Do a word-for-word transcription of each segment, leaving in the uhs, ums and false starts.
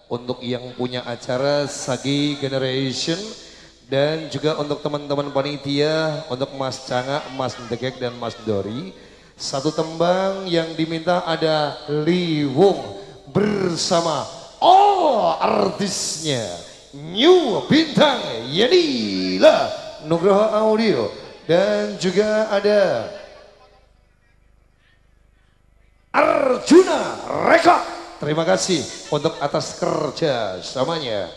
untuk yang punya acara Sagi Generation, dan juga untuk teman-teman panitia, untuk Mas Canga, Mas Degek, dan Mas Dori. Satu tembang yang diminta ada Liwong bersama all artisnya New Bintang Yanila Nugroho Audio, dan juga ada Arjuna Record. Terima kasih untuk atas kerja samanya.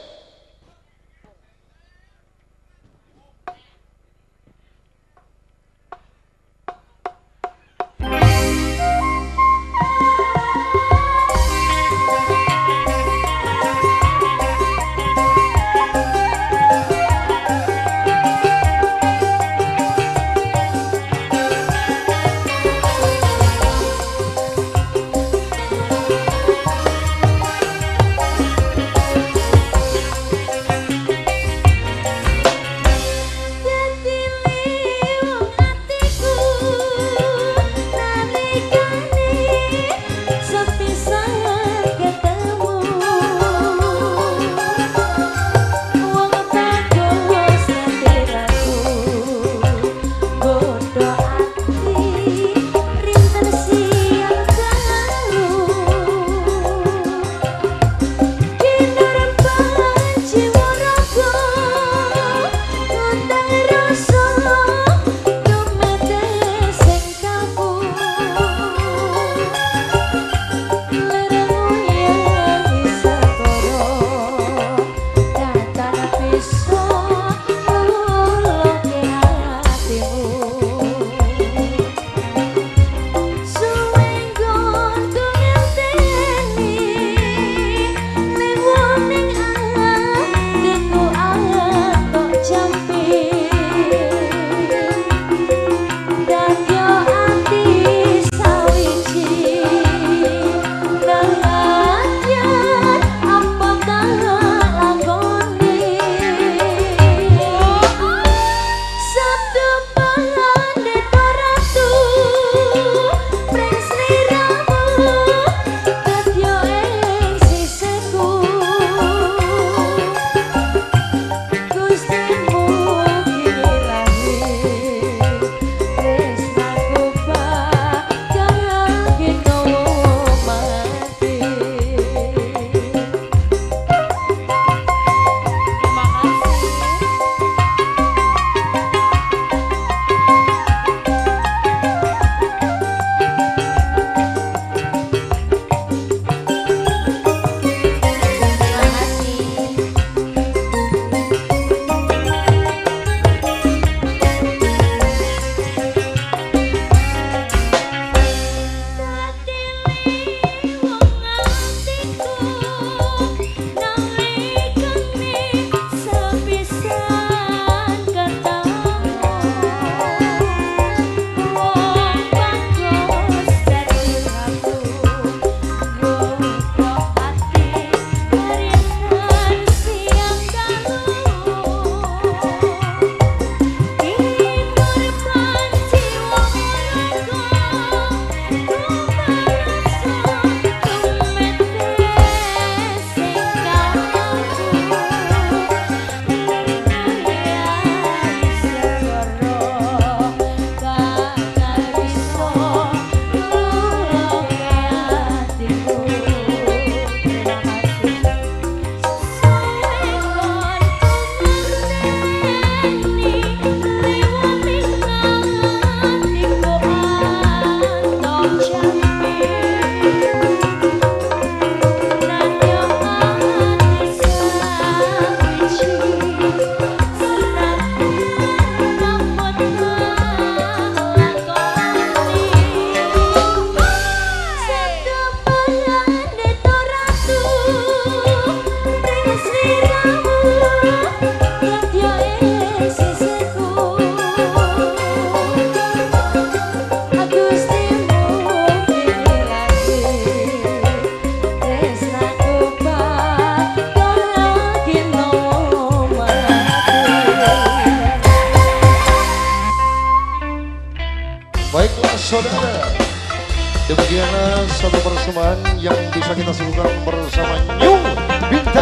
Baiklah saudara, demikianlah satu persembahan yang bisa kita suguhkan bersama New Bintang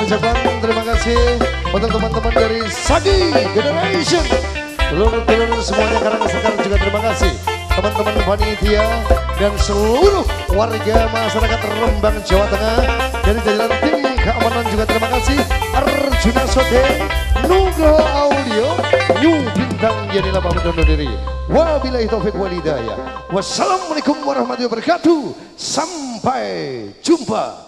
ucapkan terima kasih untuk teman-teman dari Sagi Generation. Telur-telur semuanya karang sekarang juga terima kasih. Teman-teman panitia dan seluruh warga masyarakat Rembang Jawa Tengah dari jajaran tim keamanan juga terima kasih. Arjuna Sode, Nugroho Audio, New Bintang Yanila pamit undur diri. Wabillahi taufik wal hidayah. Wassalamualaikum warahmatullahi wabarakatuh. Sampai jumpa.